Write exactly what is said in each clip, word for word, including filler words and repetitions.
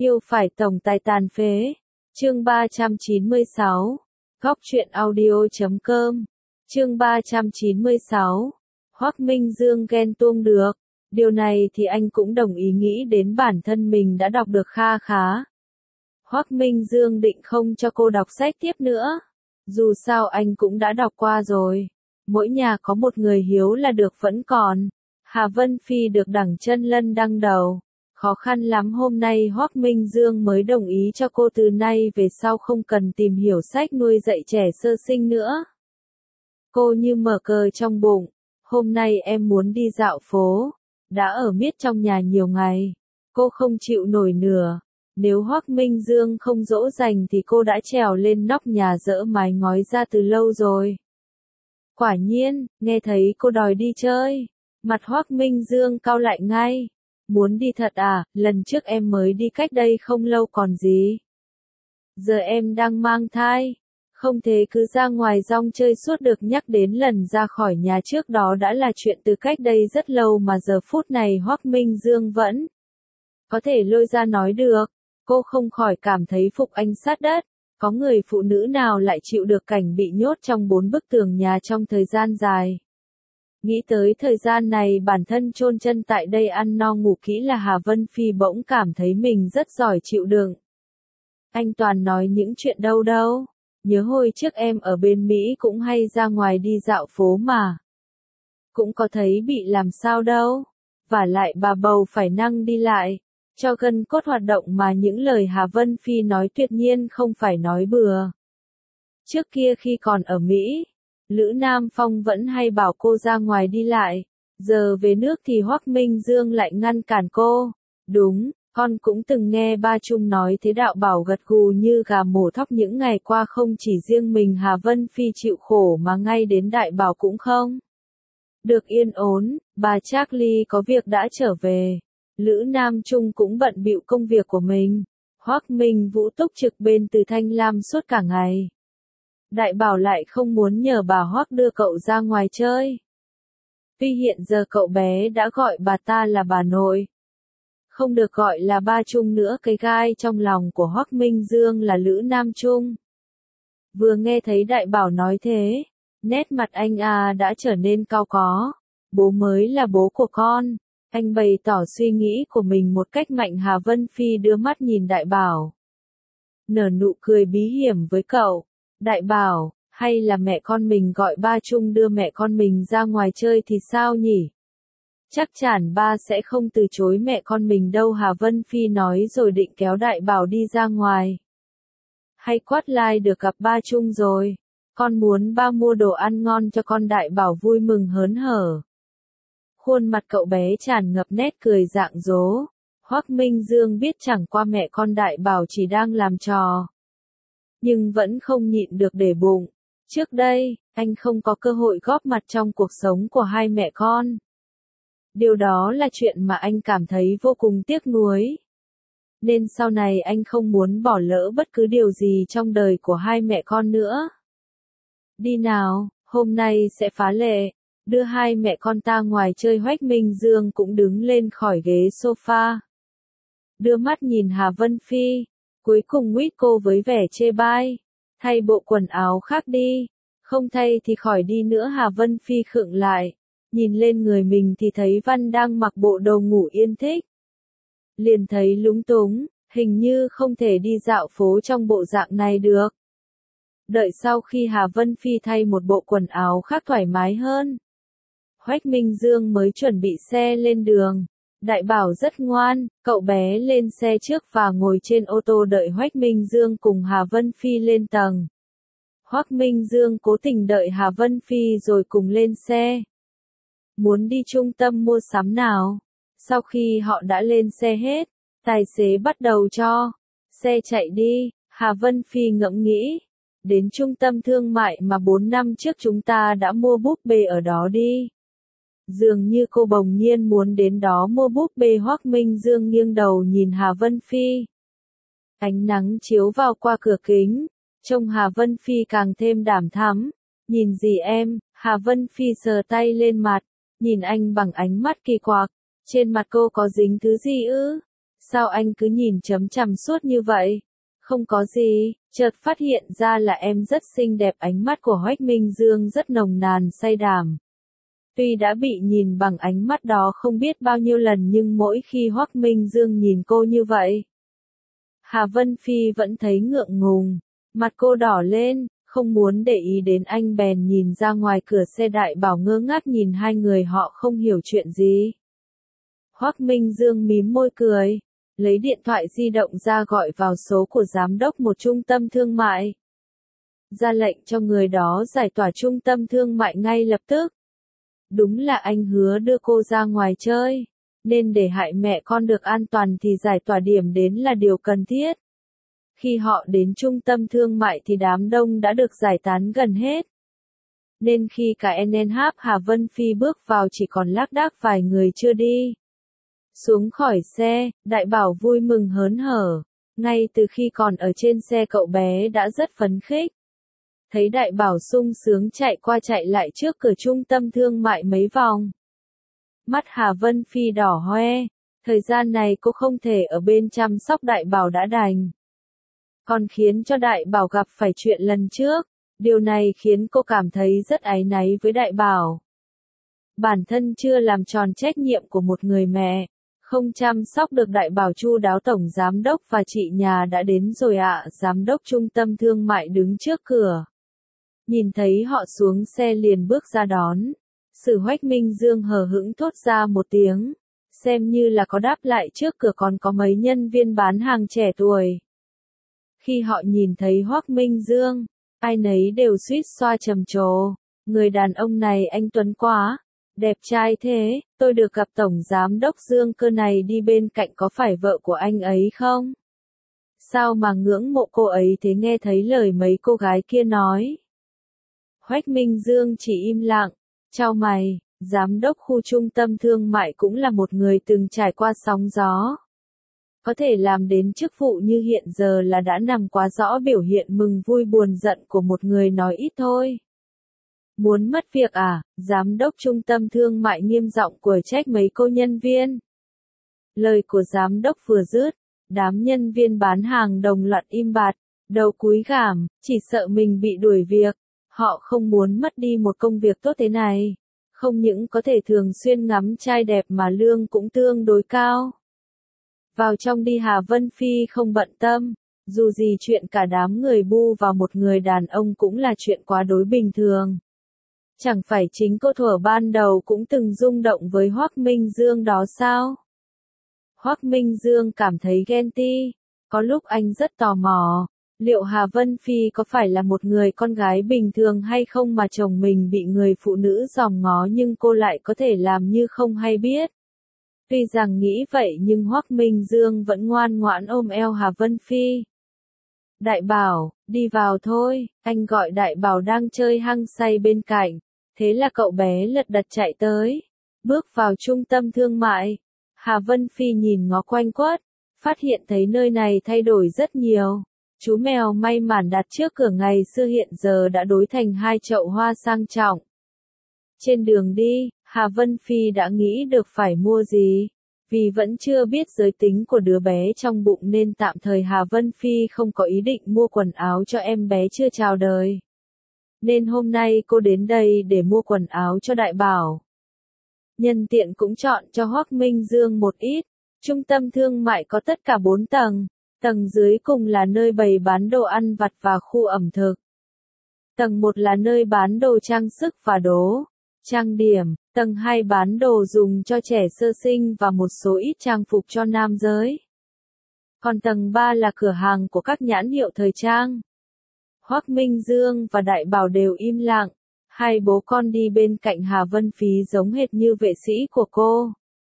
Yêu phải tổng tài tàn phế. Chương ba trăm chín mươi sáu. Góc truyện audio chấm com. Chương ba trăm chín mươi sáu. Hoắc Minh Dương ghen tuông được. Điều này thì anh cũng đồng ý, nghĩ đến bản thân mình đã đọc được kha khá. Hoắc Minh Dương định không cho cô đọc sách tiếp nữa. Dù sao anh cũng đã đọc qua rồi. Mỗi nhà có một người hiếu là được vẫn còn. Hà Vân Phi được đẳng chân lân đăng đầu. Khó khăn lắm hôm nay Hoắc Minh Dương mới đồng ý cho cô từ nay về sau không cần tìm hiểu sách nuôi dạy trẻ sơ sinh nữa. Cô như mở cờ trong bụng. Hôm nay em muốn đi dạo phố. Đã ở miết trong nhà nhiều ngày. Cô không chịu nổi nữa. Nếu Hoắc Minh Dương không dỗ dành thì cô đã trèo lên nóc nhà dỡ mái ngói ra từ lâu rồi. Quả nhiên, nghe thấy cô đòi đi chơi. Mặt Hoắc Minh Dương cau lại ngay. Muốn đi thật à, lần trước em mới đi cách đây không lâu còn gì. Giờ em đang mang thai. Không thể cứ ra ngoài rong chơi suốt được, nhắc đến lần ra khỏi nhà trước đó đã là chuyện từ cách đây rất lâu mà giờ phút này Hoắc Minh Dương vẫn có thể lôi ra nói được. Cô không khỏi cảm thấy phục anh sát đất. Có người phụ nữ nào lại chịu được cảnh bị nhốt trong bốn bức tường nhà trong thời gian dài. Nghĩ tới thời gian này bản thân chôn chân tại đây ăn no ngủ kỹ là Hà Vân Phi bỗng cảm thấy mình rất giỏi chịu đựng. Anh toàn nói những chuyện đâu đâu. Nhớ hồi trước em ở bên Mỹ cũng hay ra ngoài đi dạo phố mà. Cũng có thấy bị làm sao đâu. Vả lại bà bầu phải năng đi lại. Cho gân cốt hoạt động mà những lời Hà Vân Phi nói tuyệt nhiên không phải nói bừa. Trước kia khi còn ở Mỹ, Lữ Nam Phong vẫn hay bảo cô ra ngoài đi lại. Giờ về nước thì Hoắc Minh Dương lại ngăn cản cô. Đúng, con cũng từng nghe ba Trung nói thế. Đạo Bảo gật gù như gà mổ thóc. Những ngày qua không chỉ riêng mình Hà Vân Phi chịu khổ mà ngay đến Đại Bảo cũng không được yên ổn. Bà Charlie có việc đã trở về. Lữ Nam Trung cũng bận bịu công việc của mình. Hoắc Minh Vũ túc trực bên từ Thanh Lam suốt cả ngày. Đại Bảo lại không muốn nhờ bà Hoắc đưa cậu ra ngoài chơi. Tuy hiện giờ cậu bé đã gọi bà ta là bà nội. Không được gọi là ba Trung nữa. Cái gai trong lòng của Hoắc Minh Dương là Lữ Nam Trung. Vừa nghe thấy Đại Bảo nói thế, nét mặt anh à đã trở nên cau có. Bố mới là bố của con. Anh bày tỏ suy nghĩ của mình một cách mạnh. Hà Vân Phi đưa mắt nhìn Đại Bảo. Nở nụ cười bí hiểm với cậu. Đại Bảo, hay là mẹ con mình gọi ba Trung đưa mẹ con mình ra ngoài chơi thì sao nhỉ? Chắc chắn ba sẽ không từ chối mẹ con mình đâu. Hà Vân Phi nói rồi định kéo Đại Bảo đi ra ngoài. Hay quát lai được gặp ba Trung rồi. Con muốn ba mua đồ ăn ngon cho con. Đại Bảo vui mừng hớn hở. Khuôn mặt cậu bé tràn ngập nét cười rạng rỡ. Hoắc Minh Dương biết chẳng qua mẹ con Đại Bảo chỉ đang làm trò. Nhưng vẫn không nhịn được để bụng. Trước đây, anh không có cơ hội góp mặt trong cuộc sống của hai mẹ con. Điều đó là chuyện mà anh cảm thấy vô cùng tiếc nuối. Nên sau này anh không muốn bỏ lỡ bất cứ điều gì trong đời của hai mẹ con nữa. Đi nào, hôm nay sẽ phá lệ. Đưa hai mẹ con ta ngoài chơi. Hoắc Minh Dương cũng đứng lên khỏi ghế sofa. Đưa mắt nhìn Hà Vân Phi. Cuối cùng nguyết cô với vẻ chê bai. Thay bộ quần áo khác đi. Không thay thì khỏi đi nữa. Hà Vân Phi khựng lại. Nhìn lên người mình thì thấy Văn đang mặc bộ đồ ngủ yên thích. Liền thấy lúng túng. Hình như không thể đi dạo phố trong bộ dạng này được. Đợi sau khi Hà Vân Phi thay một bộ quần áo khác thoải mái hơn, Hoắc Minh Dương mới chuẩn bị xe lên đường. Đại Bảo rất ngoan, cậu bé lên xe trước và ngồi trên ô tô đợi Hoắc Minh Dương cùng Hà Vân Phi lên tầng. Hoắc Minh Dương cố tình đợi Hà Vân Phi rồi cùng lên xe. Muốn đi trung tâm mua sắm nào? Sau khi họ đã lên xe hết, tài xế bắt đầu cho xe chạy đi. Hà Vân Phi ngẫm nghĩ. Đến trung tâm thương mại mà bốn năm trước chúng ta đã mua búp bê ở đó đi. Dường như cô bỗng nhiên muốn đến đó mua búp bê. Hoắc Minh Dương nghiêng đầu nhìn Hà Vân Phi. Ánh nắng chiếu vào qua cửa kính, trông Hà Vân Phi càng thêm đảm thắm. Nhìn gì em? Hà Vân Phi sờ tay lên mặt, nhìn anh bằng ánh mắt kỳ quặc. Trên mặt cô có dính thứ gì ư? Sao anh cứ nhìn chấm chằm suốt như vậy? Không có gì, chợt phát hiện ra là em rất xinh đẹp, ánh mắt của Hoắc Minh Dương rất nồng nàn say đàm. Tuy đã bị nhìn bằng ánh mắt đó không biết bao nhiêu lần nhưng mỗi khi Hoắc Minh Dương nhìn cô như vậy, Hà Vân Phi vẫn thấy ngượng ngùng, mặt cô đỏ lên, không muốn để ý đến anh bèn nhìn ra ngoài cửa xe. Đại Bảo ngơ ngác nhìn hai người họ không hiểu chuyện gì. Hoắc Minh Dương mím môi cười, lấy điện thoại di động ra gọi vào số của giám đốc một trung tâm thương mại. Ra lệnh cho người đó giải tỏa trung tâm thương mại ngay lập tức. Đúng là anh hứa đưa cô ra ngoài chơi, nên để hại mẹ con được an toàn thì giải tỏa điểm đến là điều cần thiết. Khi họ đến trung tâm thương mại thì đám đông đã được giải tán gần hết. Nên khi cả en en hát Hà Vân Phi bước vào chỉ còn lác đác vài người chưa đi. Xuống khỏi xe, Đại Bảo vui mừng hớn hở. Ngay từ khi còn ở trên xe cậu bé đã rất phấn khích. Thấy Đại Bảo sung sướng chạy qua chạy lại trước cửa trung tâm thương mại mấy vòng. Mắt Hà Vân Phi đỏ hoe, thời gian này cô không thể ở bên chăm sóc Đại Bảo đã đành. Còn khiến cho Đại Bảo gặp phải chuyện lần trước, điều này khiến cô cảm thấy rất áy náy với Đại Bảo. Bản thân chưa làm tròn trách nhiệm của một người mẹ, không chăm sóc được Đại Bảo chu đáo. Tổng giám đốc và chị nhà đã đến rồi ạ. Giám đốc trung tâm thương mại đứng trước cửa. Nhìn thấy họ xuống xe liền bước ra đón. Sử Hoắc Minh Dương hờ hững thốt ra một tiếng, xem như là có đáp lại. Trước cửa còn có mấy nhân viên bán hàng trẻ tuổi. Khi họ nhìn thấy Hoắc Minh Dương, ai nấy đều suýt xoa trầm trồ. Người đàn ông này anh tuấn quá, đẹp trai thế. Tôi được gặp tổng giám đốc Dương Cơ này đi bên cạnh, có phải vợ của anh ấy không? Sao mà ngưỡng mộ cô ấy thế? Nghe thấy lời mấy cô gái kia nói, Hoắc Minh Dương chỉ im lặng, chau mày. Giám đốc khu trung tâm thương mại cũng là một người từng trải qua sóng gió. Có thể làm đến chức vụ như hiện giờ là đã nằm quá rõ biểu hiện mừng vui buồn giận của một người nói ít thôi. Muốn mất việc à? Giám đốc trung tâm thương mại nghiêm giọng quở trách mấy cô nhân viên. Lời của giám đốc vừa dứt, đám nhân viên bán hàng đồng loạt im bặt, đầu cúi gằm, chỉ sợ mình bị đuổi việc. Họ không muốn mất đi một công việc tốt thế này. Không những có thể thường xuyên ngắm trai đẹp mà lương cũng tương đối cao. Vào trong đi. Hà Vân Phi không bận tâm. Dù gì chuyện cả đám người bu vào một người đàn ông cũng là chuyện quá đối bình thường. Chẳng phải chính cô thuở ban đầu cũng từng rung động với Hoắc Minh Dương đó sao? Hoắc Minh Dương cảm thấy ghen tị. Có lúc anh rất tò mò, liệu Hà Vân Phi có phải là một người con gái bình thường hay không mà chồng mình bị người phụ nữ dòm ngó nhưng cô lại có thể làm như không hay biết. Tuy rằng nghĩ vậy nhưng Hoắc Minh Dương vẫn ngoan ngoãn ôm eo Hà Vân Phi. Đại Bảo, đi vào thôi, anh gọi Đại Bảo đang chơi hăng say bên cạnh. Thế là cậu bé lật đật chạy tới, bước vào trung tâm thương mại. Hà Vân Phi nhìn ngó quanh quất, phát hiện thấy nơi này thay đổi rất nhiều. Chú mèo may mắn đặt trước cửa ngày xưa hiện giờ đã đổi thành hai chậu hoa sang trọng. Trên đường đi, Hà Vân Phi đã nghĩ được phải mua gì. Vì vẫn chưa biết giới tính của đứa bé trong bụng nên tạm thời Hà Vân Phi không có ý định mua quần áo cho em bé chưa chào đời. Nên hôm nay cô đến đây để mua quần áo cho Đại Bảo. Nhân tiện cũng chọn cho Hoắc Minh Dương một ít. Trung tâm thương mại có tất cả bốn tầng. Tầng dưới cùng là nơi bày bán đồ ăn vặt và khu ẩm thực. Tầng một là nơi bán đồ trang sức và đồ trang điểm. Tầng hai bán đồ dùng cho trẻ sơ sinh và một số ít trang phục cho nam giới. Còn tầng ba là cửa hàng của các nhãn hiệu thời trang. Hoắc Minh Dương và Đại Bảo đều im lặng. Hai bố con đi bên cạnh Hà Vân Phi giống hệt như vệ sĩ của cô.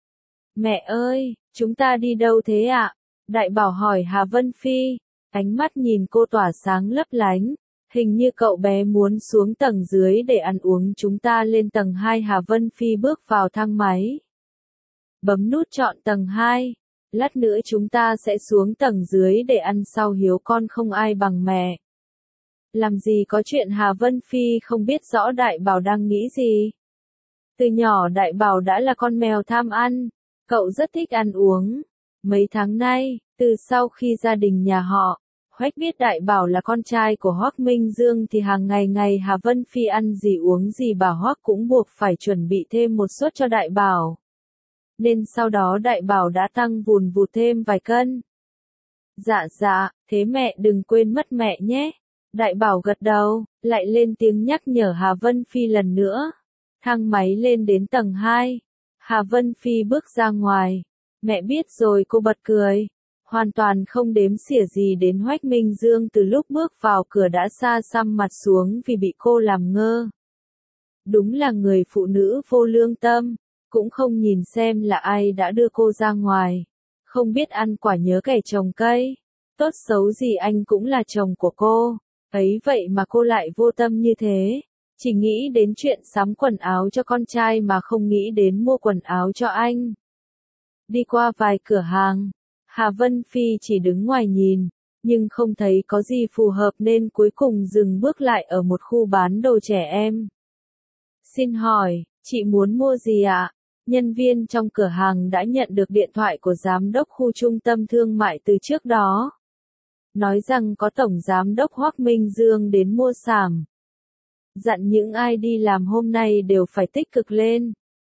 Mẹ ơi, chúng ta đi đâu thế ạ? Đại Bảo hỏi Hà Vân Phi. Ánh mắt nhìn cô tỏa sáng lấp lánh. Hình như cậu bé muốn xuống tầng dưới để ăn uống. Chúng ta lên tầng hai. Hà Vân Phi bước vào thang máy. Bấm nút chọn tầng hai. Lát nữa chúng ta sẽ xuống tầng dưới để ăn sau hiếu con không ai bằng mẹ. Làm gì có chuyện. Hà Vân Phi không biết rõ Đại Bảo đang nghĩ gì. Từ nhỏ Đại Bảo đã là con mèo tham ăn. Cậu rất thích ăn uống. Mấy tháng nay, từ sau khi gia đình nhà họ Hoắc biết Đại Bảo là con trai của Hoắc Minh Dương thì hàng ngày ngày Hà Vân Phi ăn gì uống gì bà Hoắc cũng buộc phải chuẩn bị thêm một suất cho Đại Bảo. Nên sau đó Đại Bảo đã tăng vùn vụt thêm vài cân. Dạ dạ, thế mẹ đừng quên mất mẹ nhé. Đại Bảo gật đầu, lại lên tiếng nhắc nhở Hà Vân Phi lần nữa. Thang máy lên đến tầng hai. Hà Vân Phi bước ra ngoài. Mẹ biết rồi, cô bật cười. Hoàn toàn không đếm xỉa gì đến Hoắc Minh Dương từ lúc bước vào cửa đã sa săm mặt xuống vì bị cô làm ngơ. Đúng là người phụ nữ vô lương tâm, cũng không nhìn xem là ai đã đưa cô ra ngoài. Không biết ăn quả nhớ kẻ trồng cây. Tốt xấu gì anh cũng là chồng của cô. Ấy vậy mà cô lại vô tâm như thế. Chỉ nghĩ đến chuyện sắm quần áo cho con trai mà không nghĩ đến mua quần áo cho anh. Đi qua vài cửa hàng, Hà Vân Phi chỉ đứng ngoài nhìn, nhưng không thấy có gì phù hợp nên cuối cùng dừng bước lại ở một khu bán đồ trẻ em. Xin hỏi, chị muốn mua gì ạ? Nhân viên trong cửa hàng đã nhận được điện thoại của giám đốc khu trung tâm thương mại từ trước đó. Nói rằng có tổng giám đốc Hoắc Minh Dương đến mua sắm. Dặn những ai đi làm hôm nay đều phải tích cực lên.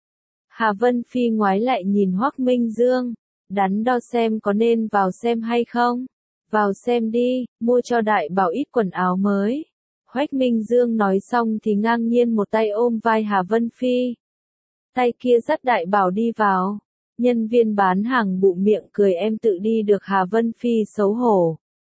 Hà Vân Phi ngoái lại nhìn Hoắc Minh Dương, đắn đo xem có nên vào xem hay không. Vào xem đi, mua cho Đại Bảo ít quần áo mới. Hoắc Minh Dương nói xong thì ngang nhiên một tay ôm vai Hà Vân Phi. Tay kia dắt Đại Bảo đi vào. Nhân viên bán hàng bụm miệng cười em tự đi được Hà Vân Phi xấu hổ.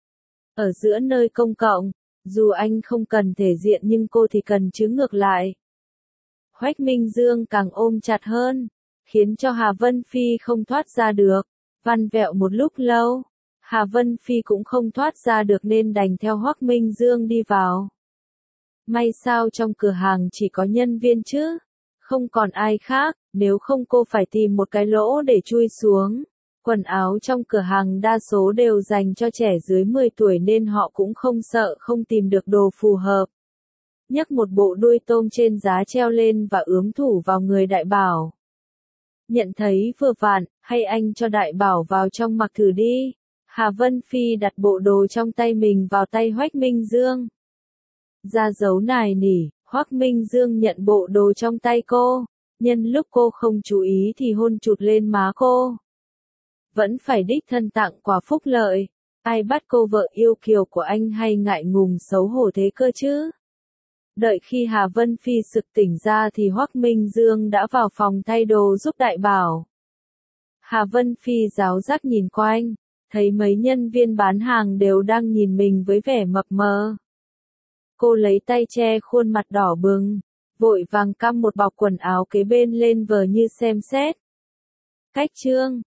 Ở giữa nơi công cộng, dù anh không cần thể diện nhưng cô thì cần chứ ngược lại. Hoắc Minh Dương càng ôm chặt hơn, khiến cho Hà Vân Phi không thoát ra được. Vặn vẹo một lúc lâu, Hà Vân Phi cũng không thoát ra được nên đành theo Hoắc Minh Dương đi vào. May sao trong cửa hàng chỉ có nhân viên chứ, không còn ai khác, nếu không cô phải tìm một cái lỗ để chui xuống. Quần áo trong cửa hàng đa số đều dành cho trẻ dưới mười tuổi nên họ cũng không sợ không tìm được đồ phù hợp. Nhấc một bộ đuôi tôm trên giá treo lên và ướm thủ vào người Đại Bảo. Nhận thấy vừa vặn, hay anh cho Đại Bảo vào trong mặc thử đi. Hà Vân Phi đặt bộ đồ trong tay mình vào tay Hoắc Minh Dương. Ra dấu nài nỉ, Hoắc Minh Dương nhận bộ đồ trong tay cô. Nhân lúc cô không chú ý thì hôn chụt lên má cô. Vẫn phải đích thân tặng quà phúc lợi. Ai bắt cô vợ yêu kiều của anh hay ngại ngùng xấu hổ thế cơ chứ? Đợi khi Hà Vân Phi sực tỉnh ra thì Hoắc Minh Dương đã vào phòng thay đồ giúp Đại Bảo. Hà Vân Phi giáo giác nhìn quanh, thấy mấy nhân viên bán hàng đều đang nhìn mình với vẻ mập mờ. Cô lấy tay che khuôn mặt đỏ bừng, vội vàng cắm một bọc quần áo kế bên lên vờ như xem xét. Cách trương,